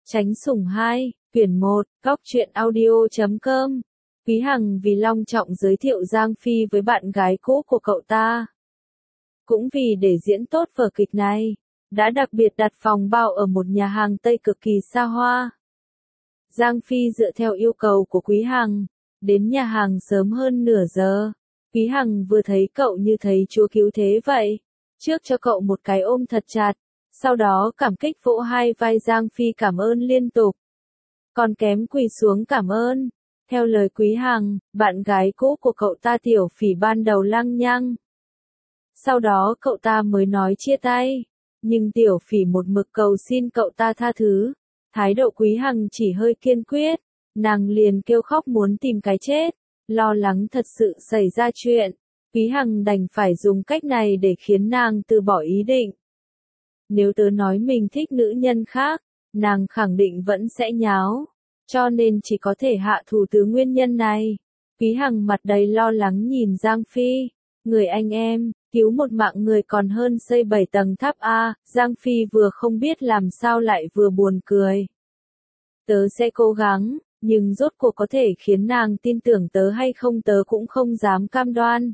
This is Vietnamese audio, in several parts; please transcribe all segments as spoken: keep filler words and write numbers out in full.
Tránh sủng hai, quyển một, góc truyện audio chấm com. Quý Hằng vì long trọng giới thiệu Giang Phi với bạn gái cũ của cậu ta. Cũng vì để diễn tốt vở kịch này, đã đặc biệt đặt phòng bao ở một nhà hàng Tây cực kỳ xa hoa. Giang Phi dựa theo yêu cầu của Quý Hằng, đến nhà hàng sớm hơn nửa giờ. Quý Hằng vừa thấy cậu như thấy Chúa cứu thế vậy, trước cho cậu một cái ôm thật chặt, sau đó cảm kích vỗ hai vai Giang Phi cảm ơn liên tục. Còn kém quỳ xuống cảm ơn. Theo lời Quý Hằng, bạn gái cũ của cậu ta Tiểu Phỉ ban đầu lăng nhăng. Sau đó cậu ta mới nói chia tay, nhưng Tiểu Phỉ một mực cầu xin cậu ta tha thứ. Thái độ Quý Hằng chỉ hơi kiên quyết, nàng liền kêu khóc muốn tìm cái chết, lo lắng thật sự xảy ra chuyện. Quý Hằng đành phải dùng cách này để khiến nàng từ bỏ ý định. Nếu tớ nói mình thích nữ nhân khác, nàng khẳng định vẫn sẽ nháo, cho nên chỉ có thể hạ thủ từ nguyên nhân này. Quý Hằng mặt đầy lo lắng nhìn Giang Phi, người anh em, cứu một mạng người còn hơn xây bảy tầng tháp A. Giang Phi vừa không biết làm sao lại vừa buồn cười. Tớ sẽ cố gắng, nhưng rốt cuộc có thể khiến nàng tin tưởng tớ hay không tớ cũng không dám cam đoan.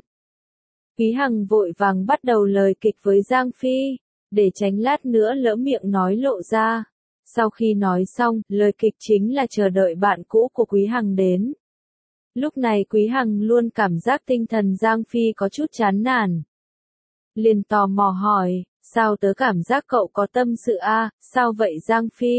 Quý Hằng vội vàng bắt đầu lời kịch với Giang Phi, để tránh lát nữa lỡ miệng nói lộ ra. Sau khi nói xong, lời kịch chính là chờ đợi bạn cũ của Quý Hằng đến. Lúc này Quý Hằng luôn cảm giác tinh thần Giang Phi có chút chán nản. Liền tò mò hỏi, sao tớ cảm giác cậu có tâm sự a? À, sao vậy Giang Phi?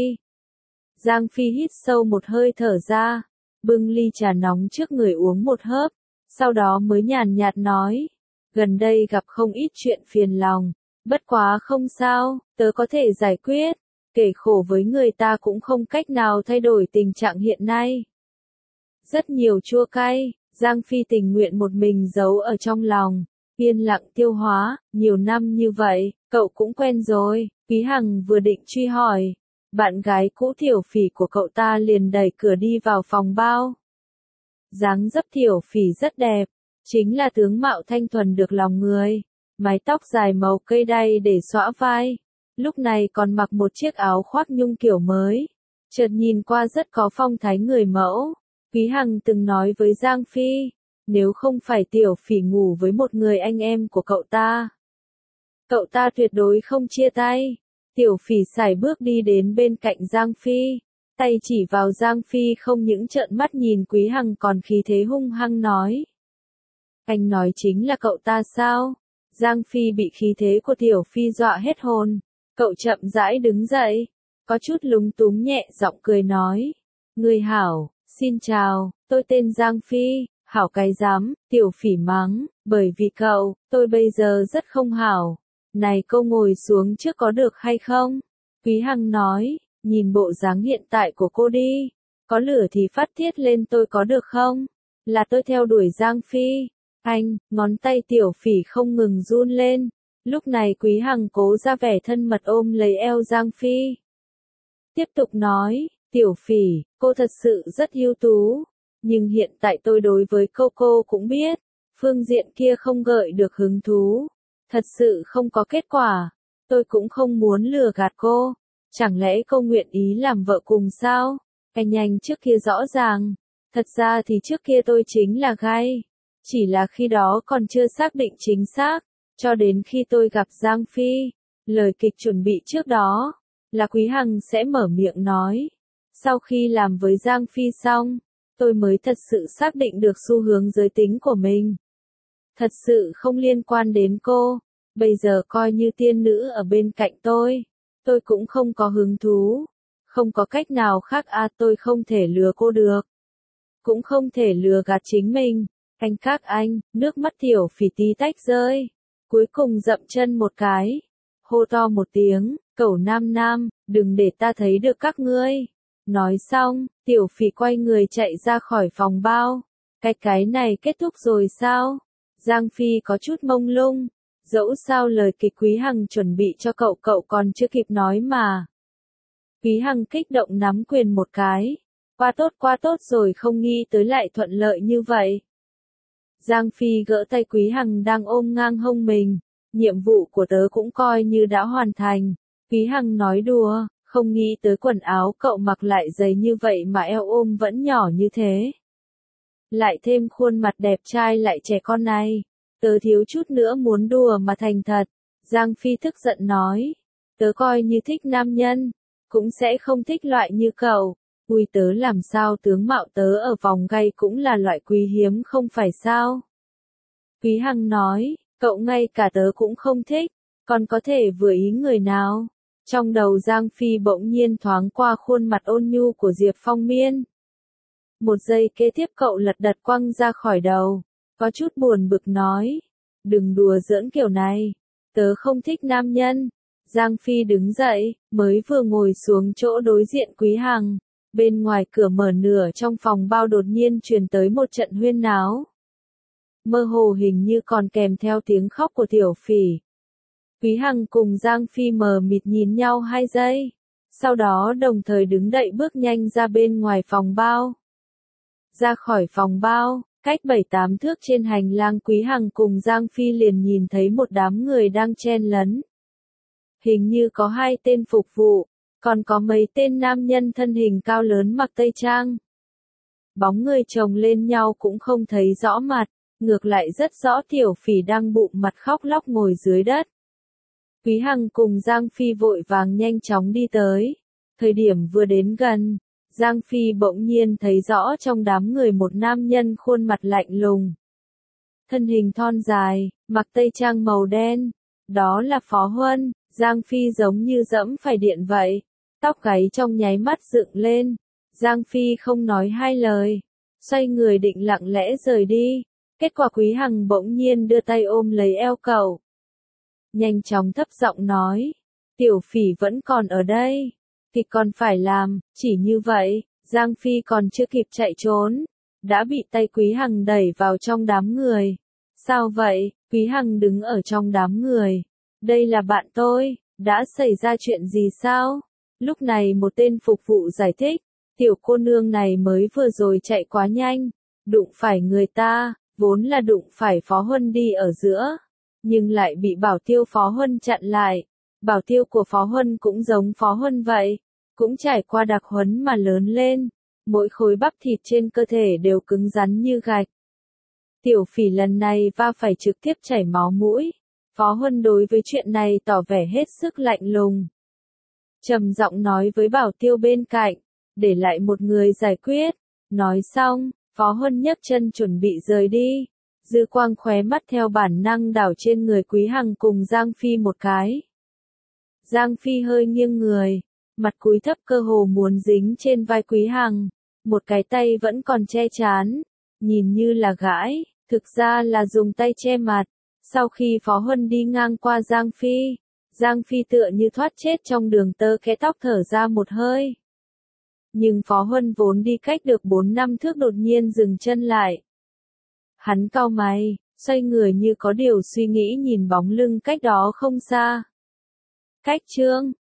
Giang Phi hít sâu một hơi thở ra, bưng ly trà nóng trước người uống một hớp, sau đó mới nhàn nhạt nói, gần đây gặp không ít chuyện phiền lòng, bất quá không sao, tớ có thể giải quyết, kể khổ với người ta cũng không cách nào thay đổi tình trạng hiện nay. Rất nhiều chua cay, Giang Phi tình nguyện một mình giấu ở trong lòng, yên lặng tiêu hóa, nhiều năm như vậy, cậu cũng quen rồi. Quý Hằng vừa định truy hỏi, bạn gái cũ Tiểu Phỉ của cậu ta liền đẩy cửa đi vào phòng bao. Dáng dấp Tiểu Phỉ rất đẹp, chính là tướng mạo thanh thuần được lòng người, mái tóc dài màu cây đay để xõa vai, lúc này còn mặc một chiếc áo khoác nhung kiểu mới, chợt nhìn qua rất có phong thái người mẫu. Quý Hằng từng nói với Giang Phi, nếu không phải Tiểu Phỉ ngủ với một người anh em của cậu ta, cậu ta tuyệt đối không chia tay. Tiểu Phỉ sải bước đi đến bên cạnh Giang Phi, tay chỉ vào Giang Phi không những trợn mắt nhìn Quý Hằng còn khí thế hung hăng nói. Anh nói chính là cậu ta sao? Giang Phi bị khí thế của Tiểu Phi dọa hết hồn, cậu chậm rãi đứng dậy, có chút lúng túng nhẹ giọng cười nói. Người hảo, xin chào, tôi tên Giang Phi. Hảo cái dám, Tiểu Phỉ mắng, bởi vì cậu, tôi bây giờ rất không hảo. Này cô ngồi xuống trước có được hay không? Quý Hằng nói, nhìn bộ dáng hiện tại của cô đi, có lửa thì phát tiết lên tôi có được không? Là tôi theo đuổi Giang Phi. Anh, ngón tay Tiểu Phỉ không ngừng run lên. Lúc này Quý Hằng cố ra vẻ thân mật ôm lấy eo Giang Phi. Tiếp tục nói, Tiểu Phỉ, cô thật sự rất ưu tú. Nhưng hiện tại tôi đối với cô cô cũng biết, phương diện kia không gợi được hứng thú. Thật sự không có kết quả. Tôi cũng không muốn lừa gạt cô. Chẳng lẽ cô nguyện ý làm vợ cùng sao? Anh nhanh trước kia rõ ràng. Thật ra thì trước kia tôi chính là gay. Chỉ là khi đó còn chưa xác định chính xác. Cho đến khi tôi gặp Giang Phi, lời kịch chuẩn bị trước đó là Quý Hằng sẽ mở miệng nói. Sau khi làm với Giang Phi xong, tôi mới thật sự xác định được xu hướng giới tính của mình. Thật sự không liên quan đến cô. Bây giờ coi như tiên nữ ở bên cạnh tôi, tôi cũng không có hứng thú. Không có cách nào khác à, tôi không thể lừa cô được. Cũng không thể lừa gạt chính mình. Anh các anh, nước mắt Tiểu Phỉ tí tách rơi. Cuối cùng dậm chân một cái. Hô to một tiếng, cẩu nam nam, đừng để ta thấy được các ngươi. Nói xong, Tiểu Phỉ quay người chạy ra khỏi phòng bao. Cái cái này kết thúc rồi sao? Giang Phi có chút mông lung. Dẫu sao lời kịch Quý Hằng chuẩn bị cho cậu cậu còn chưa kịp nói mà. Quý Hằng kích động nắm quyền một cái. Qua tốt qua tốt rồi, không nghĩ tới lại thuận lợi như vậy. Giang Phi gỡ tay Quý Hằng đang ôm ngang hông mình. Nhiệm vụ của tớ cũng coi như đã hoàn thành. Quý Hằng nói đùa, Không nghĩ tới quần áo cậu mặc lại dày như vậy mà eo ôm vẫn nhỏ như thế. Lại thêm khuôn mặt đẹp trai lại trẻ con này. Tớ thiếu chút nữa muốn đùa mà thành thật. Giang Phi tức giận nói. Tớ coi như thích nam nhân. Cũng sẽ không thích loại như cậu. Ui tớ làm sao tướng mạo tớ ở vòng gay cũng là loại quý hiếm không phải sao? Quý Hằng nói. Cậu ngay cả tớ cũng không thích. Còn có thể vừa ý người nào? Trong đầu Giang Phi bỗng nhiên thoáng qua khuôn mặt ôn nhu của Diệp Phong Miên. Một giây kế tiếp cậu lật đật quăng ra khỏi đầu. Có chút buồn bực nói. Đừng đùa giỡn kiểu này. Tớ không thích nam nhân. Giang Phi đứng dậy, mới vừa ngồi xuống chỗ đối diện Quý Hằng. Bên ngoài cửa mở nửa trong phòng bao đột nhiên truyền tới một trận huyên náo. Mơ hồ hình như còn kèm theo tiếng khóc của Tiểu Phỉ. Quý Hằng cùng Giang Phi mờ mịt nhìn nhau hai giây. Sau đó đồng thời đứng dậy bước nhanh ra bên ngoài phòng bao. Ra khỏi phòng bao, cách bảy tám thước trên hành lang Quý Hằng cùng Giang Phi liền nhìn thấy một đám người đang chen lấn. Hình như có hai tên phục vụ, còn có mấy tên nam nhân thân hình cao lớn mặc tây trang. Bóng người chồng lên nhau cũng không thấy rõ mặt, ngược lại rất rõ Tiểu Phỉ đang bụng mặt khóc lóc ngồi dưới đất. Quý Hằng cùng Giang Phi vội vàng nhanh chóng đi tới. Thời điểm vừa đến gần, Giang Phi bỗng nhiên thấy rõ trong đám người một nam nhân khuôn mặt lạnh lùng. Thân hình thon dài, mặc tây trang màu đen. Đó là Phó Huân. Giang Phi giống như dẫm phải điện vậy. Tóc gáy trong nháy mắt dựng lên. Giang Phi không nói hai lời. Xoay người định lặng lẽ rời đi. Kết quả Quý Hằng bỗng nhiên đưa tay ôm lấy eo cậu. Nhanh chóng thấp giọng nói. Tiểu Phỉ vẫn còn ở đây. Kịch còn phải làm, chỉ như vậy, Giang Phi còn chưa kịp chạy trốn. Đã bị tay Quý Hằng đẩy vào trong đám người. Sao vậy? Quý Hằng đứng ở trong đám người. Đây là bạn tôi, đã xảy ra chuyện gì sao? Lúc này một tên phục vụ giải thích. Tiểu cô nương này mới vừa rồi chạy quá nhanh. Đụng phải người ta, vốn là đụng phải Phó Huân đi ở giữa. Nhưng lại bị bảo tiêu Phó Huân chặn lại. Bảo tiêu của Phó Huân cũng giống Phó Huân vậy. Cũng trải qua đặc huấn mà lớn lên. Mỗi khối bắp thịt trên cơ thể đều cứng rắn như gạch. Tiểu Phỉ lần này va phải trực tiếp chảy máu mũi. Phó Huân đối với chuyện này tỏ vẻ hết sức lạnh lùng. Trầm giọng nói với bảo tiêu bên cạnh. Để lại một người giải quyết. Nói xong, Phó Huân nhấc chân chuẩn bị rời đi. Dư quang khóe mắt theo bản năng đảo trên người Quý Hằng cùng Giang Phi một cái. Giang Phi hơi nghiêng người. Mặt cúi thấp cơ hồ muốn dính trên vai Quý Hằng. Một cái tay vẫn còn che chán. Nhìn như là gãi, thực ra là dùng tay che mặt. Sau khi Phó Huân đi ngang qua Giang Phi, Giang Phi tựa như thoát chết trong đường tơ kẽ tóc thở ra một hơi. Nhưng Phó Huân vốn đi cách được bốn năm thước đột nhiên dừng chân lại. Hắn cau mày, xoay người như có điều suy nghĩ nhìn bóng lưng cách đó không xa. Cách chương